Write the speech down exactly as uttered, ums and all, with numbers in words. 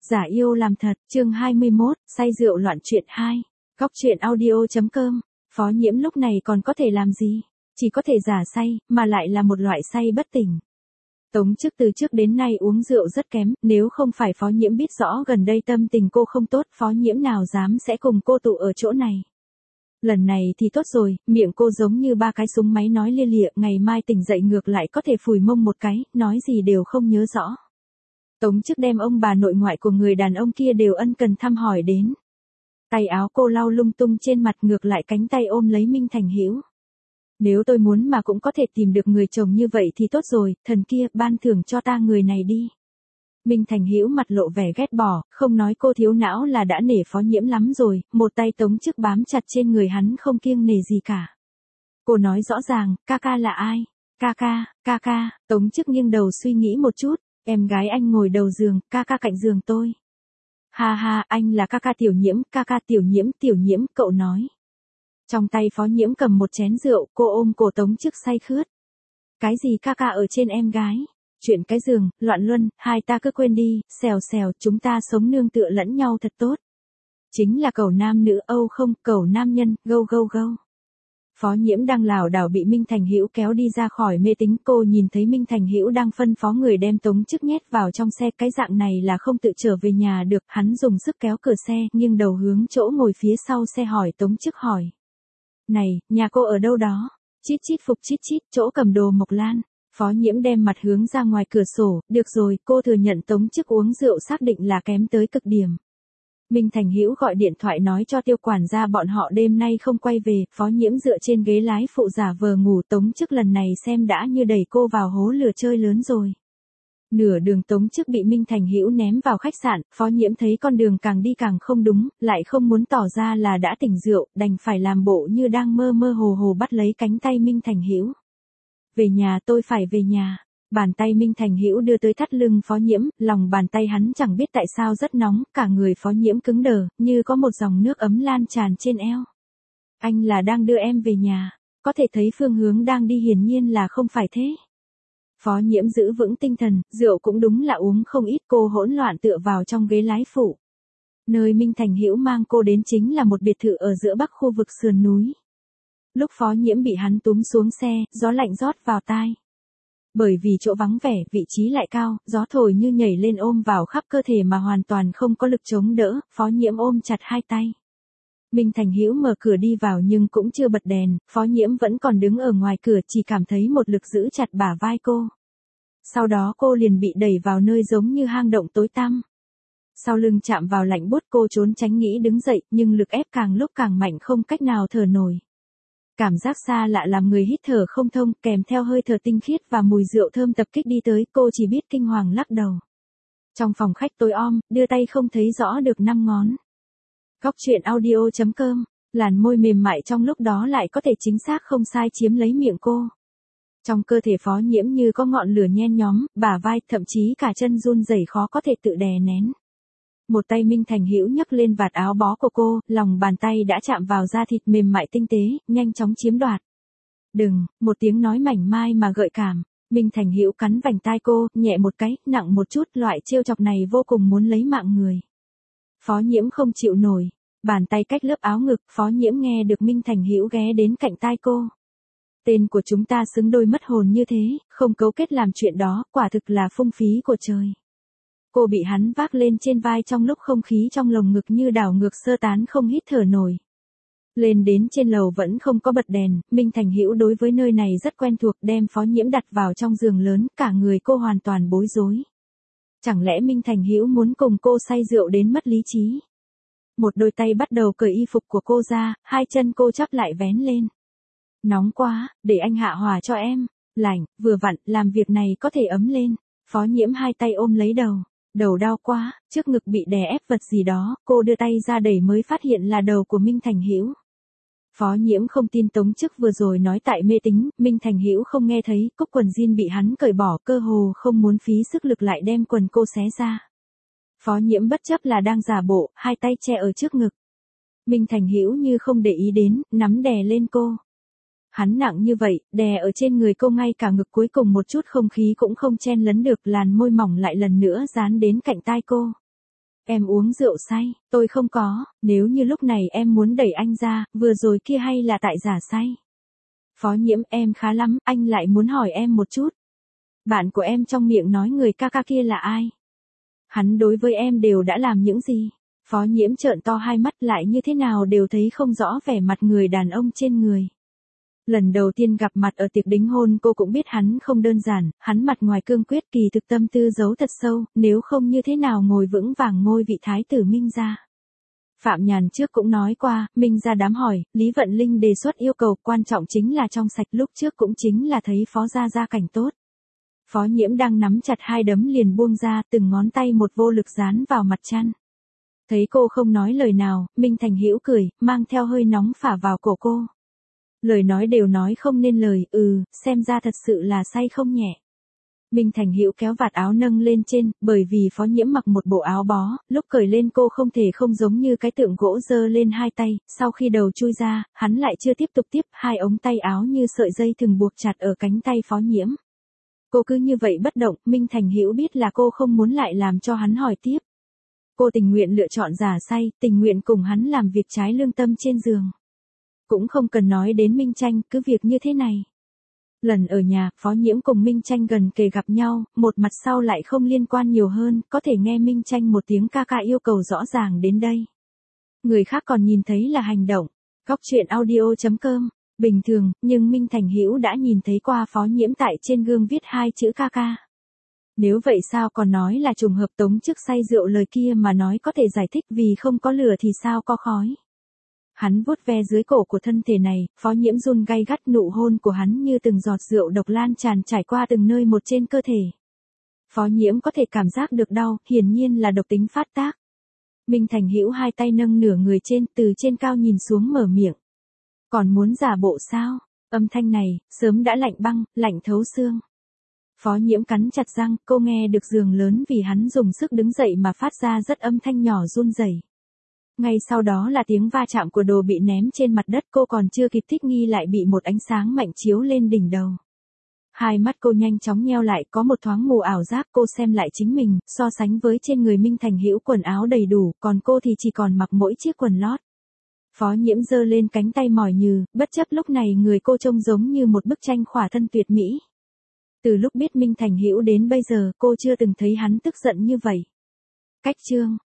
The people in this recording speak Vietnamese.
Giả yêu làm thật, chương hai mươi mốt, say rượu loạn chuyện hai. Góc truyện audio.com, Phó Nhiễm lúc này còn có thể làm gì? Chỉ có thể giả say, mà lại là một loại say bất tỉnh. Tống Chức từ trước đến nay uống rượu rất kém, nếu không phải Phó Nhiễm biết rõ gần đây tâm tình cô không tốt, Phó Nhiễm nào dám sẽ cùng cô tụ ở chỗ này. Lần này thì tốt rồi, miệng cô giống như ba cái súng máy nói lia lịa, ngày mai tỉnh dậy ngược lại có thể phủi mông một cái, nói gì đều không nhớ rõ. Tống Chức đem ông bà nội ngoại của người đàn ông kia đều ân cần thăm hỏi đến. Tay áo cô lau lung tung trên mặt, ngược lại cánh tay ôm lấy Minh Thành Hữu. Nếu tôi muốn mà cũng có thể tìm được người chồng như vậy thì tốt rồi, thần kia, ban thưởng cho ta người này đi. Minh Thành Hữu mặt lộ vẻ ghét bỏ, không nói cô thiếu não là đã nể Phó Nhiễm lắm rồi, một tay Tống Chức bám chặt trên người hắn không kiêng nể gì cả. Cô nói rõ ràng, ca ca là ai? Ca ca, ca ca, Tống Chức nghiêng đầu suy nghĩ một chút. Em gái anh ngồi đầu giường, ca ca cạnh giường tôi. Ha ha, anh là ca ca Tiểu Nhiễm, ca ca Tiểu Nhiễm, Tiểu Nhiễm, cậu nói. Trong tay Phó Nhiễm cầm một chén rượu, cô ôm cổ Tống Chức say khướt. Cái gì ca ca ở trên em gái? Chuyện cái giường, loạn luân, hai ta cứ quên đi, xèo xèo, chúng ta sống nương tựa lẫn nhau thật tốt. Chính là cẩu nam nữ âu không, cẩu nam nhân, gâu gâu gâu. Phó Nhiễm đang lảo đảo bị Minh Thành Hữu kéo đi ra khỏi mê tín, cô nhìn thấy Minh Thành Hữu đang phân phó người đem Tống Chức nhét vào trong xe, cái dạng này là không tự trở về nhà được, hắn dùng sức kéo cửa xe, nghiêng đầu hướng chỗ ngồi phía sau xe hỏi Tống Chức hỏi. Này, nhà cô ở đâu đó? Chít chít phục chít chít, chỗ cầm đồ Mộc Lan. Phó Nhiễm đem mặt hướng ra ngoài cửa sổ, được rồi, cô thừa nhận Tống Chức uống rượu xác định là kém tới cực điểm. Minh Thành Hữu gọi điện thoại nói cho Tiêu quản gia bọn họ đêm nay không quay về, Phó Nhiễm dựa trên ghế lái phụ giả vờ ngủ, Tống Chức lần này xem đã như đẩy cô vào hố lửa chơi lớn rồi. Nửa đường Tống Chức bị Minh Thành Hữu ném vào khách sạn, Phó Nhiễm thấy con đường càng đi càng không đúng, lại không muốn tỏ ra là đã tỉnh rượu, đành phải làm bộ như đang mơ mơ hồ hồ bắt lấy cánh tay Minh Thành Hữu. Về nhà, tôi phải về nhà. Bàn tay Minh Thành Hữu đưa tới thắt lưng Phó Nhiễm, lòng bàn tay hắn chẳng biết tại sao rất nóng, cả người Phó Nhiễm cứng đờ, như có một dòng nước ấm lan tràn trên eo. Anh là đang đưa em về nhà, có thể thấy phương hướng đang đi hiển nhiên là không phải thế. Phó Nhiễm giữ vững tinh thần, rượu cũng đúng là uống không ít, cô hỗn loạn tựa vào trong ghế lái phụ. Nơi Minh Thành Hữu mang cô đến chính là một biệt thự ở giữa bắc khu vực sườn núi. Lúc Phó Nhiễm bị hắn túm xuống xe, gió lạnh rót vào tai. Bởi vì chỗ vắng vẻ, vị trí lại cao, gió thổi như nhảy lên ôm vào khắp cơ thể mà hoàn toàn không có lực chống đỡ, Phó Nhiễm ôm chặt hai tay. Minh Thành Hữu mở cửa đi vào nhưng cũng chưa bật đèn, Phó Nhiễm vẫn còn đứng ở ngoài cửa, chỉ cảm thấy một lực giữ chặt bả vai cô. Sau đó cô liền bị đẩy vào nơi giống như hang động tối tăm. Sau lưng chạm vào lạnh buốt, cô trốn tránh nghĩ đứng dậy, nhưng lực ép càng lúc càng mạnh, không cách nào thở nổi. Cảm giác xa lạ làm người hít thở không thông, kèm theo hơi thở tinh khiết và mùi rượu thơm tập kích đi tới, cô chỉ biết kinh hoàng lắc đầu. Trong phòng khách tối om, đưa tay không thấy rõ được năm ngón. Góc truyện audio.com, làn môi mềm mại trong lúc đó lại có thể chính xác không sai chiếm lấy miệng cô. Trong cơ thể Phó Nhiễm như có ngọn lửa nhen nhóm, bả vai, thậm chí cả chân run rẩy khó có thể tự đè nén. Một tay Minh Thành Hữu nhấc lên vạt áo bó của cô, lòng bàn tay đã chạm vào da thịt mềm mại tinh tế, nhanh chóng chiếm đoạt. Đừng, một tiếng nói mảnh mai mà gợi cảm. Minh Thành Hữu cắn vành tai cô, nhẹ một cái, nặng một chút, loại trêu chọc này vô cùng muốn lấy mạng người. Phó Nhiễm không chịu nổi, bàn tay cách lớp áo ngực, Phó Nhiễm nghe được Minh Thành Hữu ghé đến cạnh tai cô. Tên của chúng ta xứng đôi mất hồn như thế, không cấu kết làm chuyện đó, quả thực là phung phí của trời. Cô bị hắn vác lên trên vai trong lúc không khí trong lồng ngực như đảo ngược sơ tán, không hít thở nổi. Lên đến trên lầu vẫn không có bật đèn, Minh Thành Hữu đối với nơi này rất quen thuộc, đem Phó Nhiễm đặt vào trong giường lớn, cả người cô hoàn toàn bối rối. Chẳng lẽ Minh Thành Hữu muốn cùng cô say rượu đến mất lý trí? Một đôi tay bắt đầu cởi y phục của cô ra, hai chân cô chắp lại vén lên. Nóng quá, để anh hạ hỏa cho em. Lạnh, vừa vặn, làm việc này có thể ấm lên. Phó Nhiễm hai tay ôm lấy đầu. Đầu đau quá, trước ngực bị đè ép vật gì đó, cô đưa tay ra đẩy mới phát hiện là đầu của Minh Thành Hữu. Phó Nhiễm không tin Tống Chức vừa rồi nói tại mê tín, Minh Thành Hữu không nghe thấy, cúc quần jean bị hắn cởi bỏ, cơ hồ không muốn phí sức lực lại đem quần cô xé ra. Phó Nhiễm bất chấp là đang giả bộ, hai tay che ở trước ngực. Minh Thành Hữu như không để ý đến, nắm đè lên cô. Hắn nặng như vậy, đè ở trên người cô ngay cả ngực, cuối cùng một chút không khí cũng không chen lấn được, làn môi mỏng lại lần nữa dán đến cạnh tai cô. Em uống rượu say, tôi không có, nếu như lúc này em muốn đẩy anh ra, vừa rồi kia hay là tại giả say. Phó Nhiễm, em khá lắm, anh lại muốn hỏi em một chút. Bạn của em trong miệng nói người ca ca kia là ai? Hắn đối với em đều đã làm những gì? Phó Nhiễm trợn to hai mắt lại như thế nào đều thấy không rõ vẻ mặt người đàn ông trên người. Lần đầu tiên gặp mặt ở tiệc đính hôn cô cũng biết hắn không đơn giản, hắn mặt ngoài cương quyết kỳ thực tâm tư giấu thật sâu, nếu không như thế nào ngồi vững vàng ngôi vị thái tử Minh gia. Phạm Nhàn trước cũng nói qua, Minh gia đám hỏi, Lý Vận Linh đề xuất yêu cầu quan trọng chính là trong sạch, lúc trước cũng chính là thấy phó gia gia cảnh tốt. Phó Nhiễm đang nắm chặt hai đấm liền buông ra, từng ngón tay một vô lực dán vào mặt chăn. Thấy cô không nói lời nào, Minh Thành Hữu cười, mang theo hơi nóng phả vào cổ cô. Lời nói đều nói không nên lời, ừ, xem ra thật sự là say không nhẹ. Minh Thành Hữu kéo vạt áo nâng lên trên, bởi vì Phó Nhiễm mặc một bộ áo bó, lúc cởi lên cô không thể không giống như cái tượng gỗ giơ lên hai tay, sau khi đầu chui ra, hắn lại chưa tiếp tục tiếp, hai ống tay áo như sợi dây thừng buộc chặt ở cánh tay Phó Nhiễm. Cô cứ như vậy bất động, Minh Thành Hữu biết là cô không muốn lại làm cho hắn hỏi tiếp. Cô tình nguyện lựa chọn giả say, tình nguyện cùng hắn làm việc trái lương tâm trên giường. Cũng không cần nói đến Minh Tranh, cứ việc như thế này. Lần ở nhà, Phó Nhiễm cùng Minh Tranh gần kề gặp nhau, một mặt sau lại không liên quan nhiều hơn, có thể nghe Minh Tranh một tiếng ca ca yêu cầu rõ ràng đến đây. Người khác còn nhìn thấy là hành động. Góc truyện audio chấm com, bình thường, nhưng Minh Thành Hữu đã nhìn thấy qua Phó Nhiễm tại trên gương viết hai chữ ca ca. Nếu vậy sao còn nói là trùng hợp tống chức say rượu lời kia mà nói có thể giải thích vì không có lửa thì sao có khói. Hắn vuốt ve dưới cổ của thân thể này, Phó Nhiễm run gay gắt, nụ hôn của hắn như từng giọt rượu độc lan tràn trải qua từng nơi một trên cơ thể. Phó Nhiễm có thể cảm giác được đau, hiển nhiên là độc tính phát tác. Minh Thành Hữu hai tay nâng nửa người trên, từ trên cao nhìn xuống mở miệng. Còn muốn giả bộ sao? Âm thanh này, sớm đã lạnh băng, lạnh thấu xương. Phó Nhiễm cắn chặt răng, cô nghe được giường lớn vì hắn dùng sức đứng dậy mà phát ra rất âm thanh nhỏ run rẩy. Ngay sau đó là tiếng va chạm của đồ bị ném trên mặt đất, cô còn chưa kịp thích nghi lại bị một ánh sáng mạnh chiếu lên đỉnh đầu. Hai mắt cô nhanh chóng nheo lại, có một thoáng mù ảo giác, cô xem lại chính mình, so sánh với trên người Minh Thành Hữu quần áo đầy đủ, còn cô thì chỉ còn mặc mỗi chiếc quần lót. Phó Nhiễm giơ lên cánh tay mỏi nhừ, bất chấp lúc này người cô trông giống như một bức tranh khỏa thân tuyệt mỹ. Từ lúc biết Minh Thành Hữu đến bây giờ, cô chưa từng thấy hắn tức giận như vậy. Cách chương